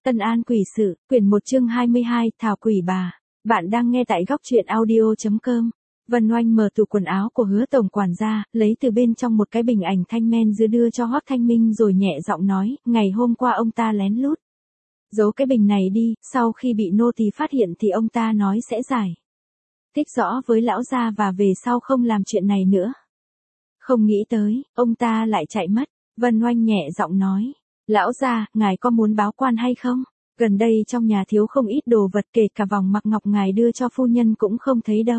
Tân An quỷ sự, quyển 1 chương 22, Thảo quỷ bà. Bạn đang nghe tại góc truyện audio.com. Vân Oanh mở tủ quần áo của Hứa tổng quản ra, lấy từ bên trong một cái bình ảnh thanh men dư đưa cho Hoắc Thanh Minh rồi nhẹ giọng nói, ngày hôm qua ông ta lén lút giấu cái bình này đi, sau khi bị nô tỳ phát hiện thì ông ta nói sẽ giải thích rõ với lão gia và về sau không làm chuyện này nữa. Không nghĩ tới, ông ta lại chạy mất. Vân Oanh nhẹ giọng nói, lão gia, ngài có muốn báo quan hay không? Gần đây trong nhà thiếu không ít đồ vật, kể cả vòng mặc ngọc ngài đưa cho phu nhân cũng không thấy đâu.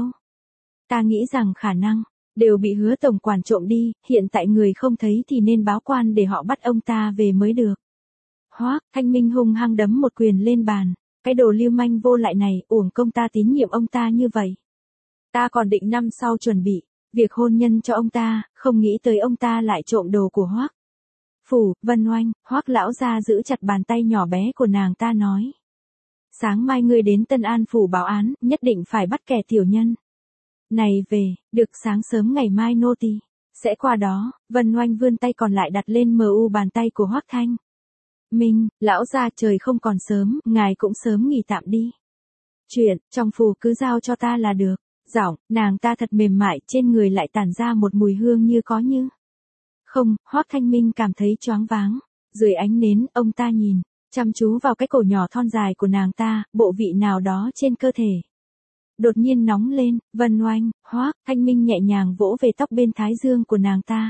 Ta nghĩ rằng khả năng đều bị Hứa tổng quản trộm đi, hiện tại người không thấy thì nên báo quan để họ bắt ông ta về mới được. Hoắc Thanh Minh hung hăng đấm một quyền lên bàn, cái đồ lưu manh vô lại này, uổng công ta tín nhiệm ông ta như vậy. Ta còn định năm sau chuẩn bị việc hôn nhân cho ông ta, không nghĩ tới ông ta lại trộm đồ của Hoắc phủ. Vân Oanh, Hoắc lão gia giữ chặt bàn tay nhỏ bé của nàng ta nói, sáng mai ngươi đến Tân An phủ báo án, nhất định phải bắt kẻ tiểu nhân này về, được sáng sớm ngày mai nô tỳ sẽ qua đó. Vân Oanh vươn tay còn lại đặt lên mu bàn tay của Hoắc Thanh Minh, lão gia trời không còn sớm, ngài cũng sớm nghỉ tạm đi. Chuyện trong phủ cứ giao cho ta là được. Giọng nàng ta thật mềm mại, trên người lại tản ra một mùi hương như có như không. Hoắc Thanh Minh cảm thấy choáng váng. Dưới ánh nến, ông ta nhìn chăm chú vào cái cổ nhỏ thon dài của nàng ta, bộ vị nào đó trên cơ thể đột nhiên nóng lên. Vân Oanh, Hoắc Thanh Minh nhẹ nhàng vỗ về tóc bên thái dương của nàng ta.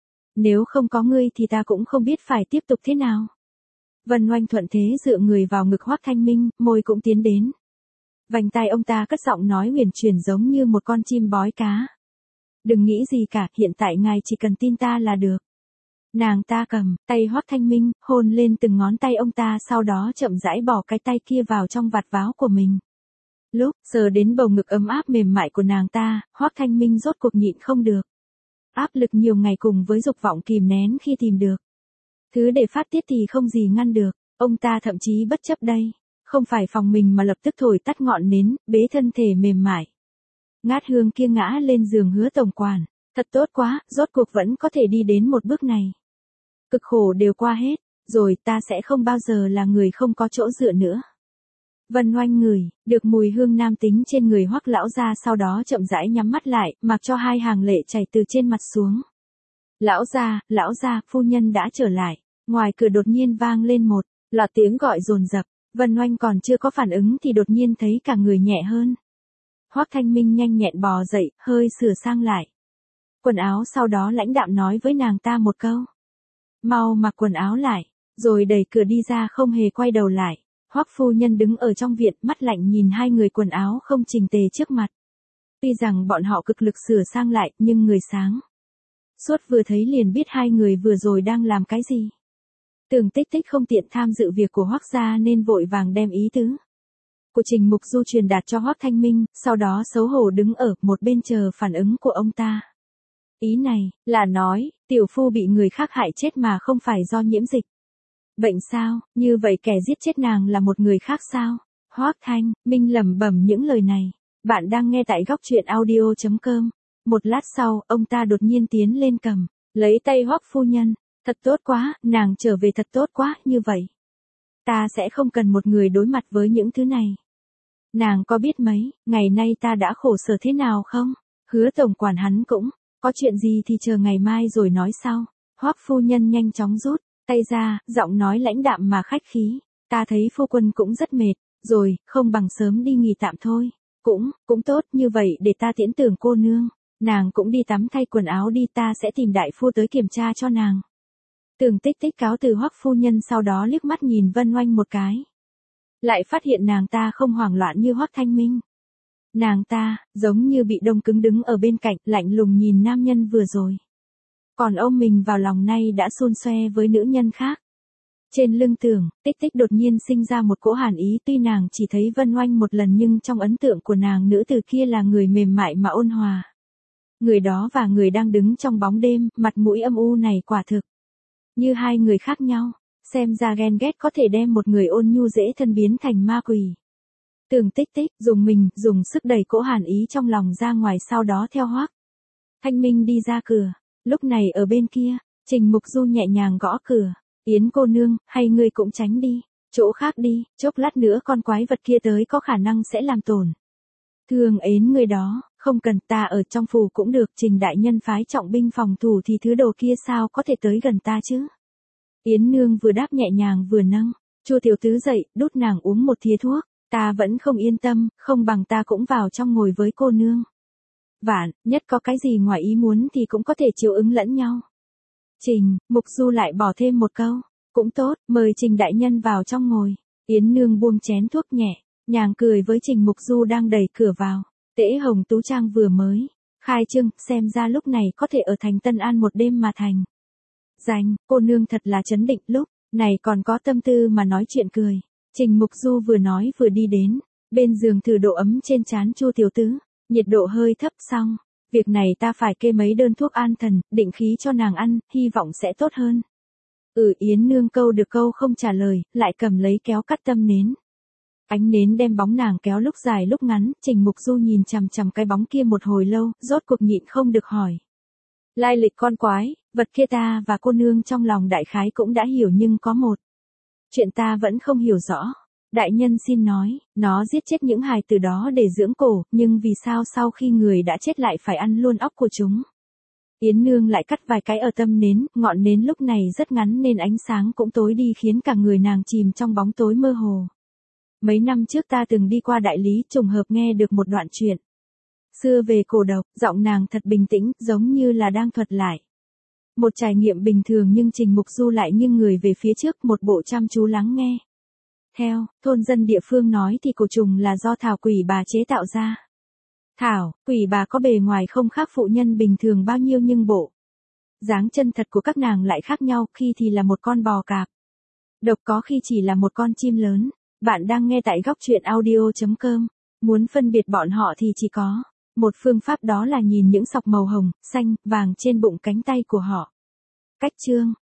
Nếu không có ngươi thì ta cũng không biết phải tiếp tục thế nào. Vân Oanh thuận thế dựa người vào ngực Hoắc Thanh Minh, môi cũng tiến đến vành tai ông ta, cất giọng nói huyền chuyển giống như một con chim bói cá. Đừng nghĩ gì cả, hiện tại ngài chỉ cần tin ta là được. Nàng ta cầm tay Hoắc Thanh Minh, hôn lên từng ngón tay ông ta, sau đó chậm rãi bỏ cái tay kia vào trong vạt váo của mình. Lúc sờ đến bầu ngực ấm áp mềm mại của nàng ta, Hoắc Thanh Minh rốt cuộc nhịn không được. Áp lực nhiều ngày cùng với dục vọng kìm nén khi tìm được thứ để phát tiết thì không gì ngăn được. Ông ta thậm chí bất chấp đây không phải phòng mình mà lập tức thổi tắt ngọn nến, bế thân thể mềm mại ngát hương kia ngã lên giường Hứa tổng quản. Thật tốt quá, rốt cuộc vẫn có thể đi đến một bước này. Cực khổ đều qua hết rồi, ta sẽ không bao giờ là người không có chỗ dựa nữa. Vân Oanh ngửi được mùi hương nam tính trên người Hoắc lão gia, sau đó chậm rãi nhắm mắt lại, mặc cho hai hàng lệ chảy từ trên mặt xuống. Lão gia, phu nhân đã trở lại. Ngoài cửa đột nhiên vang lên một loạt tiếng gọi dồn dập. Vân Oanh còn chưa có phản ứng thì đột nhiên thấy cả người nhẹ hơn. Hoắc Thanh Minh nhanh nhẹn bò dậy, hơi sửa sang lại quần áo, sau đó lãnh đạm nói với nàng ta một câu. Mau mặc quần áo lại, rồi đẩy cửa đi ra, không hề quay đầu lại. Hoắc phu nhân đứng ở trong viện, mắt lạnh nhìn hai người quần áo không chỉnh tề trước mặt. Tuy rằng bọn họ cực lực sửa sang lại, nhưng người sáng suốt vừa thấy liền biết hai người vừa rồi đang làm cái gì. Tưởng Tích Tích không tiện tham dự việc của Hoắc gia nên vội vàng đem ý tứ của Trình Mục Du truyền đạt cho Hoắc Thanh Minh, sau đó xấu hổ đứng ở một bên chờ phản ứng của ông ta. Ý này là nói, tiểu phu bị người khác hại chết mà không phải do nhiễm dịch bệnh sao? Như vậy kẻ giết chết nàng là một người khác sao? Hoắc Thanh Minh lẩm bẩm những lời này. Bạn đang nghe tại góc truyện audio.com. Một lát sau, ông ta đột nhiên tiến lên cầm lấy tay Hoắc phu nhân. Thật tốt quá, nàng trở về thật tốt quá, như vậy ta sẽ không cần một người đối mặt với những thứ này. Nàng có biết mấy ngày nay ta đã khổ sở thế nào không? Hứa tổng quản hắn cũng có chuyện gì thì chờ ngày mai rồi nói sau. Hoắc phu nhân nhanh chóng rút tay ra, giọng nói lãnh đạm mà khách khí. Ta thấy phu quân cũng rất mệt rồi, không bằng sớm đi nghỉ tạm thôi. Cũng tốt, như vậy để ta tiễn Tưởng cô nương. Nàng cũng đi tắm thay quần áo đi, ta sẽ tìm đại phu tới kiểm tra cho nàng. Tưởng Tích Tích cáo từ Hoắc phu nhân, sau đó liếc mắt nhìn Vân Oanh một cái. Lại phát hiện nàng ta không hoảng loạn như Hoắc Thanh Minh. Nàng ta giống như bị đông cứng đứng ở bên cạnh, lạnh lùng nhìn nam nhân vừa rồi còn ôm mình vào lòng, nay đã xôn xoe với nữ nhân khác. Trên lưng Tưởng Tích Tích đột nhiên sinh ra một cỗ hàn ý, tuy nàng chỉ thấy Vân Oanh một lần nhưng trong ấn tượng của nàng, nữ tử kia là người mềm mại mà ôn hòa. Người đó và người đang đứng trong bóng đêm, mặt mũi âm u này quả thực như hai người khác nhau. Xem ra ghen ghét có thể đem một người ôn nhu dễ thân biến thành ma quỷ. Tưởng Tích Tích dùng sức đẩy cỗ hàn ý trong lòng ra ngoài, sau đó theo Hoắc Thanh Minh đi ra cửa. Lúc này ở bên kia, Trình Mục Du nhẹ nhàng gõ cửa. Yến cô nương, hay ngươi cũng tránh đi. chỗ khác đi, chốc lát nữa con quái vật kia tới có khả năng sẽ làm tổn thương ến người đó, không cần ta ở trong phủ cũng được, Trình đại nhân phái trọng binh phòng thủ thì thứ đồ kia sao có thể tới gần ta chứ. Yến Nương vừa đáp nhẹ nhàng vừa nâng Chu tiểu tứ dậy, đút nàng uống một thìa thuốc, ta vẫn không yên tâm, không bằng ta cũng vào trong ngồi với cô nương. Vạn, nhất có cái gì ngoài ý muốn thì cũng có thể chiều ứng lẫn nhau. Trình, Mục Du lại bỏ thêm một câu, cũng tốt, mời Trình đại nhân vào trong ngồi. Yến Nương buông chén thuốc nhẹ, nhàng cười với Trình Mục Du đang đẩy cửa vào. Tễ Hồng Tú Trang vừa mới khai trương, xem ra lúc này có thể ở thành Tân An một đêm mà thành danh, cô nương thật là trấn định, lúc này còn có tâm tư mà nói chuyện cười. Trình Mục Du vừa nói vừa đi đến bên giường thử độ ấm trên trán Chu tiểu tứ, nhiệt độ hơi thấp, xong việc này ta phải kê mấy đơn thuốc an thần, định khí cho nàng ăn, hy vọng sẽ tốt hơn. Yến Nương câu được câu không trả lời, lại cầm lấy kéo cắt tâm nến. Ánh nến đem bóng nàng kéo lúc dài lúc ngắn, Trình Mục Du nhìn chằm chằm cái bóng kia một hồi lâu, rốt cuộc nhịn không được hỏi. Lai lịch con quái, vật kia ta và cô nương trong lòng đại khái cũng đã hiểu, nhưng có một chuyện ta vẫn không hiểu rõ. Đại nhân xin nói, nó giết chết những hài tử đó để dưỡng cổ, nhưng vì sao sau khi người đã chết lại phải ăn luôn óc của chúng? Yến Nương lại cắt vài cái ở tâm nến, ngọn nến lúc này rất ngắn nên ánh sáng cũng tối đi khiến cả người nàng chìm trong bóng tối mơ hồ. Mấy năm trước ta từng đi qua đại lý, trùng hợp nghe được một đoạn chuyện xưa về cổ độc, giọng nàng thật bình tĩnh, giống như là đang thuật lại một trải nghiệm bình thường, nhưng Trình Mục Du lại nghiêng người về phía trước, một bộ chăm chú lắng nghe. Theo thôn dân địa phương nói thì cổ trùng là do thảo quỷ bà chế tạo ra. Thảo quỷ bà có bề ngoài không khác phụ nhân bình thường bao nhiêu, nhưng bộ dáng chân thật của các nàng lại khác nhau, khi thì là một con bò cạp độc, có khi chỉ là một con chim lớn. Bạn đang nghe tại góc truyện audio.com. Muốn phân biệt bọn họ thì chỉ có một phương pháp, đó là nhìn những sọc màu hồng, xanh, vàng trên bụng cánh tay của họ. Cách chương